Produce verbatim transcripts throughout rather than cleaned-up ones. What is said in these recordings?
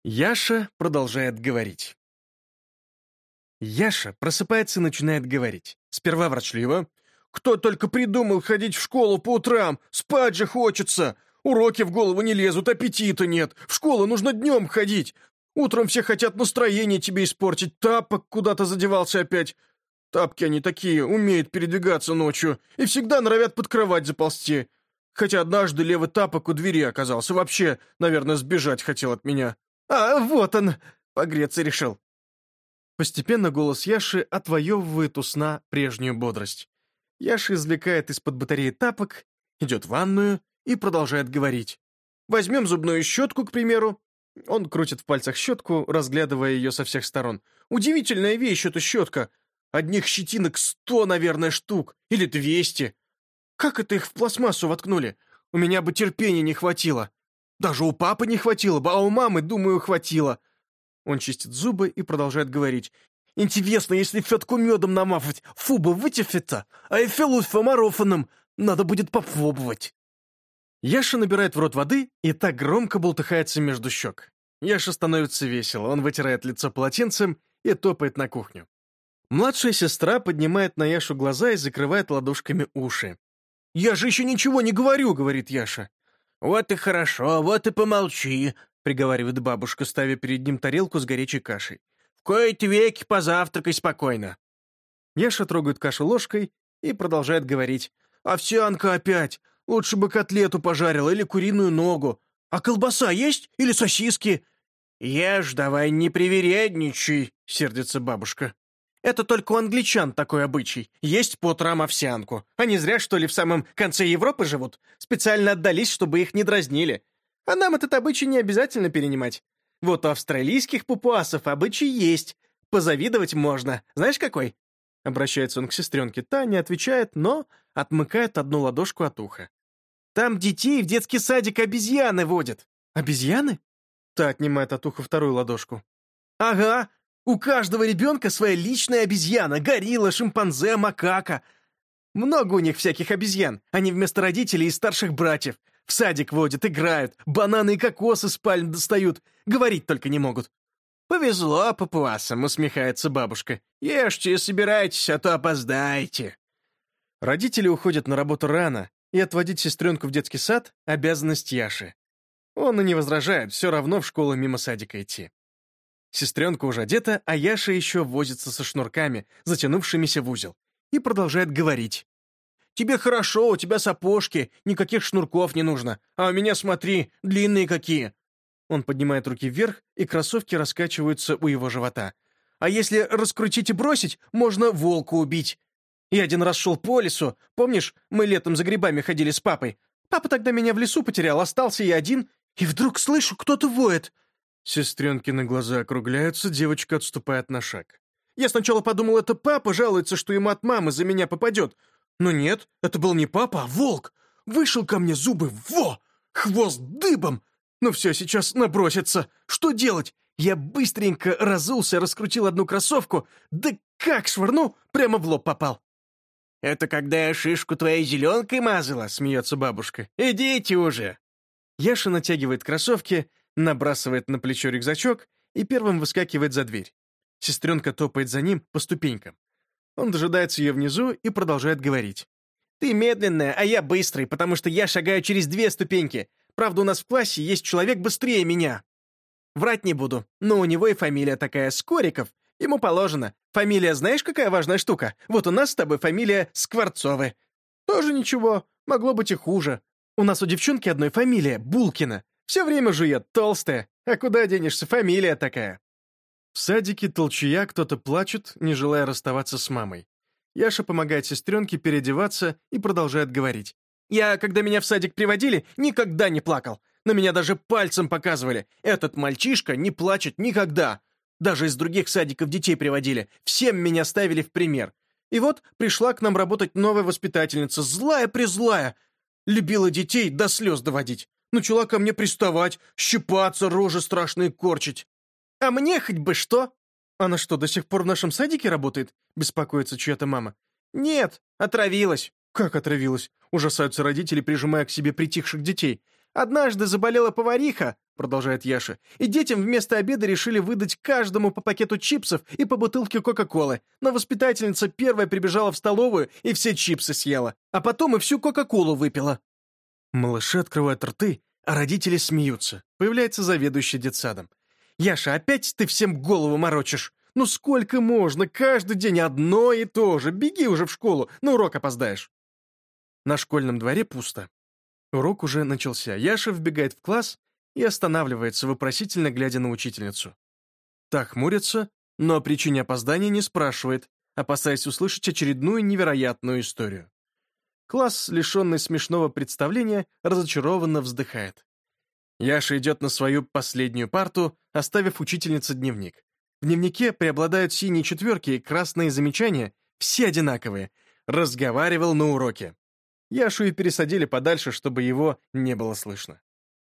Яша продолжает говорить. Яша просыпается и начинает говорить. Сперва ворчливо. «Кто только придумал ходить в школу по утрам? Спать же хочется! Уроки в голову не лезут, аппетита нет. В школу нужно днем ходить. Утром все хотят настроение тебе испортить. Тапок куда-то задевался опять. Тапки они такие, умеют передвигаться ночью и всегда норовят под кровать заползти. Хотя однажды левый тапок у двери оказался. Вообще, наверное, сбежать хотел от меня. А, вот он! Погреться решил». Постепенно голос Яши отвоевывает у сна прежнюю бодрость. Яша извлекает из-под батареи тапок, идет в ванную и продолжает говорить. «Возьмем зубную щетку, к примеру». Он крутит в пальцах щетку, разглядывая ее со всех сторон. «Удивительная вещь эта щетка. Одних щетинок сто, наверное, штук. Или двести. Как это их в пластмассу воткнули? У меня бы терпения не хватило. Даже у папы не хватило бы, а у мамы, думаю, хватило». Он чистит зубы и продолжает говорить. «Интересно, если фетку медом намазать, фу бы вытефится, а и филусь фомарофаном, надо будет попробовать». Яша набирает в рот воды и так громко бултыхается между щек. Яше становится весело, он вытирает лицо полотенцем и топает на кухню. Младшая сестра поднимает на Яшу глаза и закрывает ладошками уши. «Я же еще ничего не говорю», — говорит Яша. «Вот и хорошо, вот и помолчи», — приговаривает бабушка, ставя перед ним тарелку с горячей кашей. «В кои-то веки позавтракай спокойно». Яша трогает кашу ложкой и продолжает говорить. «Овсянка опять! Лучше бы котлету пожарила или куриную ногу. А колбаса есть? Или сосиски?» «Ешь давай, не привередничай», — сердится бабушка. «Это только у англичан такой обычай. Есть по утрам овсянку. Они зря, что ли, в самом конце Европы живут? Специально отдались, чтобы их не дразнили. А нам этот обычай не обязательно перенимать. Вот у австралийских папуасов обычай есть. Позавидовать можно. Знаешь, какой?» Обращается он к сестренке. Та не отвечает, но отмыкает одну ладошку от уха. «Там детей в детский садик обезьяны водят». «Обезьяны?» Та отнимает от уха вторую ладошку. «Ага, у каждого ребенка своя личная обезьяна. Горилла, шимпанзе, макака. Много у них всяких обезьян. Они вместо родителей и старших братьев. В садик водят, играют, бананы и кокосы с пальм достают. Говорить только не могут». «Повезло папуасам», — усмехается бабушка. «Ешьте и собирайтесь, а то опоздаете». Родители уходят на работу рано, и отводить сестренку в детский сад — обязанность Яши. Он и не возражает, все равно в школу мимо садика идти. Сестренка уже одета, а Яша еще возится со шнурками, затянувшимися в узел, и продолжает говорить. «Тебе хорошо, у тебя сапожки, никаких шнурков не нужно, а у меня, смотри, длинные какие». Он поднимает руки вверх, и кроссовки раскачиваются у его живота. «А если раскрутить и бросить, можно волка убить. Я один раз шел по лесу, помнишь, мы летом за грибами ходили с папой? Папа тогда меня в лесу потерял, остался я один, и вдруг слышу, кто-то воет». Сестренкины глаза округляются, девочка отступает на шаг. «Я сначала подумал, это папа жалуется, что ему от мамы за меня попадет. Но нет, это был не папа, а волк. Вышел ко мне, зубы, во! Хвост дыбом! Ну все, сейчас набросится. Что делать? Я быстренько разулся, раскрутил одну кроссовку, да как швырну, прямо в лоб попал». «Это когда я шишку твоей зеленкой мазала?» — смеется бабушка. «Идите уже!» Яша натягивает кроссовки, набрасывает на плечо рюкзачок и первым выскакивает за дверь. Сестренка топает за ним по ступенькам. Он дожидается ее внизу и продолжает говорить. «Ты медленная, а я быстрый, потому что я шагаю через две ступеньки. Правда, у нас в классе есть человек быстрее меня. Врать не буду, но у него и фамилия такая, Скориков. Ему положено. Фамилия знаешь, какая важная штука? Вот у нас с тобой фамилия Скворцовы. Тоже ничего, могло быть и хуже. У нас у девчонки одной фамилия Булкина. Все время жует, толстая. А куда денешься, фамилия такая». В садике толчая кто-то плачет, не желая расставаться с мамой. Яша помогает сестренке переодеваться и продолжает говорить. «Я, когда меня в садик приводили, никогда не плакал. На меня даже пальцем показывали. Этот мальчишка не плачет никогда. Даже из других садиков детей приводили. Всем меня ставили в пример. И вот пришла к нам работать новая воспитательница, злая-призлая. Любила детей до слез доводить. Начала ко мне приставать, щипаться, рожи страшные корчить. А мне хоть бы что?» «Она что, до сих пор в нашем садике работает?» — беспокоится чья-то мама. «Нет, отравилась». «Как отравилась?» — ужасаются родители, прижимая к себе притихших детей. «Однажды заболела повариха», — продолжает Яша, «и детям вместо обеда решили выдать каждому по пакету чипсов и по бутылке Кока-Колы. Но воспитательница первая прибежала в столовую и все чипсы съела, а потом и всю Кока-Колу выпила». Малыши открывают рты, а родители смеются. Появляется заведующий детсадом. «Яша, опять ты всем голову морочишь? Ну сколько можно? Каждый день одно и то же. Беги уже в школу, на урок опоздаешь». На школьном дворе пусто. Урок уже начался. Яша вбегает в класс и останавливается, вопросительно глядя на учительницу. Та хмурится, но о причине опоздания не спрашивает, опасаясь услышать очередную невероятную историю. Класс, лишенный смешного представления, разочарованно вздыхает. Яша идет на свою последнюю парту, оставив учительнице дневник. В дневнике преобладают синие четверки и красные замечания, все одинаковые. Разговаривал на уроке. Яшу и пересадили подальше, чтобы его не было слышно.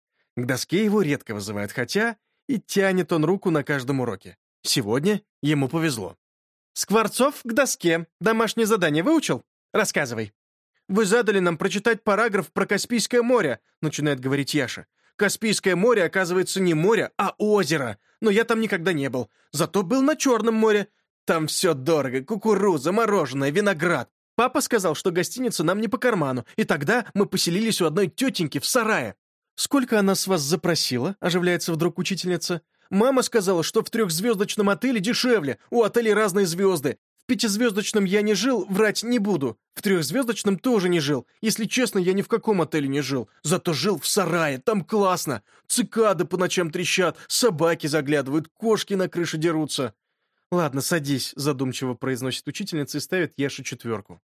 К доске его редко вызывают, хотя и тянет он руку на каждом уроке. Сегодня ему повезло. «Скворцов к доске. Домашнее задание выучил? Рассказывай». «Вы задали нам прочитать параграф про Каспийское море», — начинает говорить Яша. «Каспийское море, оказывается, не море, а озеро. Но я там никогда не был. Зато был на Черном море. Там все дорого. Кукуруза, мороженое, виноград. Папа сказал, что гостиница нам не по карману, и тогда мы поселились у одной тетеньки в сарае». «Сколько она с вас запросила?» — оживляется вдруг учительница. «Мама сказала, что в трехзвездочном отеле дешевле, у отелей разные звезды. В пятизвездочном я не жил, врать не буду. В трехзвездочном тоже не жил. Если честно, я ни в каком отеле не жил. Зато жил в сарае, там классно. Цикады по ночам трещат, собаки заглядывают, кошки на крыше дерутся». «Ладно, садись», — задумчиво произносит учительница и ставит Яше четверку.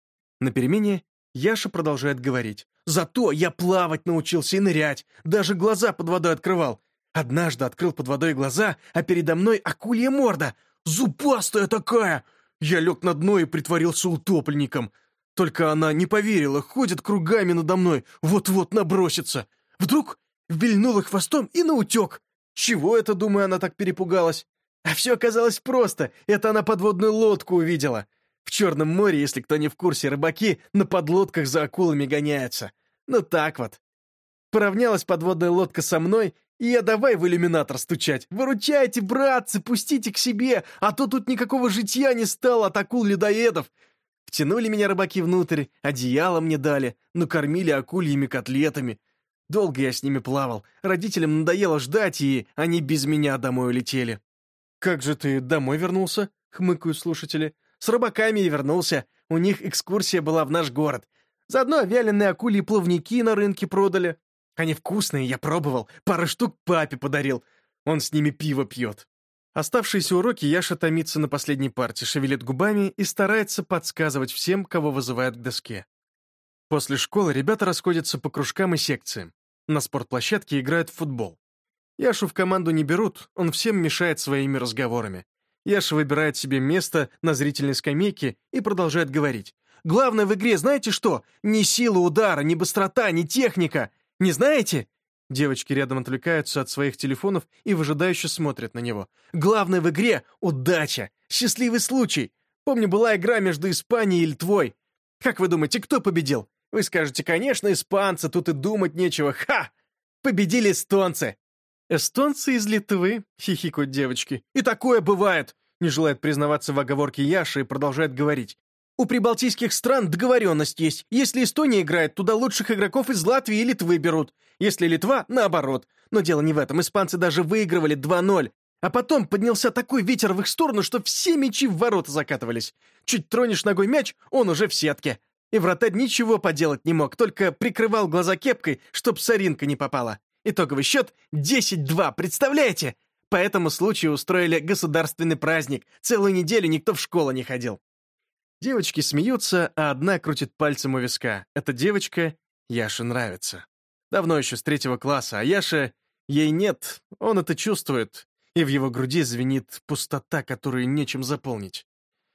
На перемене Яша продолжает говорить. «Зато я плавать научился и нырять, даже глаза под водой открывал. Однажды открыл под водой глаза, а передо мной акулья морда, зубастая такая. Я лег на дно и притворился утопленником. Только она не поверила, ходит кругами надо мной, вот-вот набросится. Вдруг вильнула хвостом и наутек. Чего это, думаю, она так перепугалась? А все оказалось просто, это она подводную лодку увидела. В Черном море, если кто не в курсе, рыбаки на подлодках за акулами гоняются. Ну так вот. Поравнялась подводная лодка со мной, и я давай в иллюминатор стучать. «Выручайте, братцы, пустите к себе, а то тут никакого житья не стало от акул-людоедов». Втянули меня рыбаки внутрь, одеяло мне дали, накормили акульями котлетами. Долго я с ними плавал, родителям надоело ждать, и они без меня домой улетели. «Как же ты домой вернулся?» — хмыкают слушатели. «С рыбаками и вернулся. У них экскурсия была в наш город. Заодно вяленые акульи плавники на рынке продали. Они вкусные, я пробовал. Пару штук папе подарил. Он с ними пиво пьет». Оставшиеся уроки Яша томится на последней парте, шевелит губами и старается подсказывать всем, кого вызывают к доске. После школы ребята расходятся по кружкам и секциям. На спортплощадке играют в футбол. Яшу в команду не берут, он всем мешает своими разговорами. Яша выбирает себе место на зрительной скамейке и продолжает говорить. «Главное в игре знаете что? Не сила удара, не быстрота, не техника. Не знаете?» Девочки рядом отвлекаются от своих телефонов и выжидающе смотрят на него. «Главное в игре — удача, счастливый случай. Помню, была игра между Испанией и Литвой. Как вы думаете, кто победил? Вы скажете, конечно, испанцы, тут и думать нечего. Ха! Победили эстонцы!» «Эстонцы из Литвы», — хихикают девочки. «И такое бывает», — не желает признаваться в оговорке Яша и продолжает говорить. «У прибалтийских стран договоренность есть. Если Эстония играет, туда лучших игроков из Латвии и Литвы берут. Если Литва — наоборот. Но дело не в этом. Испанцы даже выигрывали два ноль. А потом поднялся такой ветер в их сторону, что все мячи в ворота закатывались. Чуть тронешь ногой мяч, он уже в сетке. И вратарь ничего поделать не мог, только прикрывал глаза кепкой, чтоб соринка не попала. Итоговый счет десять два, представляете? По этому случаю устроили государственный праздник. Целую неделю никто в школу не ходил». Девочки смеются, а одна крутит пальцем у виска. Эта девочка Яше нравится. Давно еще с третьего класса, а Яша... Ей нет, он это чувствует, и в его груди звенит пустота, которую нечем заполнить.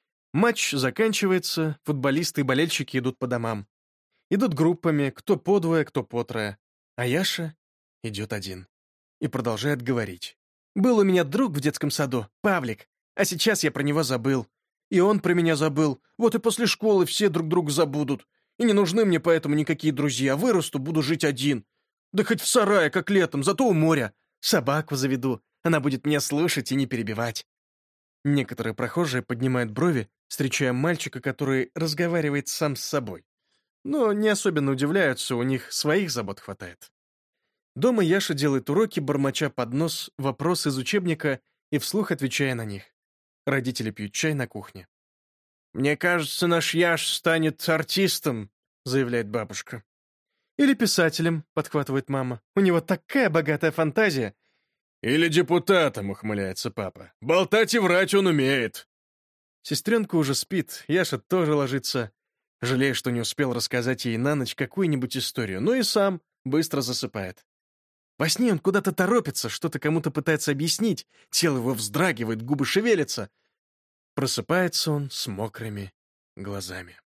Матч заканчивается, футболисты и болельщики идут по домам. Идут группами, кто по двое, кто по трое. А Яша идет один. И продолжает говорить. «Был у меня друг в детском саду, Павлик, а сейчас я про него забыл. И он про меня забыл. Вот и после школы все друг друга забудут. И не нужны мне поэтому никакие друзья. Вырасту, буду жить один. Да хоть в сарае, как летом, зато у моря. Собаку заведу, она будет меня слушать и не перебивать». Некоторые прохожие поднимают брови, встречая мальчика, который разговаривает сам с собой. Но не особенно удивляются, у них своих забот хватает. Дома Яша делает уроки, бормоча под нос вопросы из учебника и вслух отвечая на них. Родители пьют чай на кухне. «Мне кажется, наш Яш станет артистом», — заявляет бабушка. «Или писателем», — подхватывает мама. «У него такая богатая фантазия». «Или депутатом», — ухмыляется папа. «Болтать и врать он умеет». Сестренка уже спит, Яша тоже ложится. Жалея, что не успел рассказать ей на ночь какую-нибудь историю, но и сам быстро засыпает. Во сне он куда-то торопится, что-то кому-то пытается объяснить, тело его вздрагивает, губы шевелятся. Просыпается он с мокрыми глазами.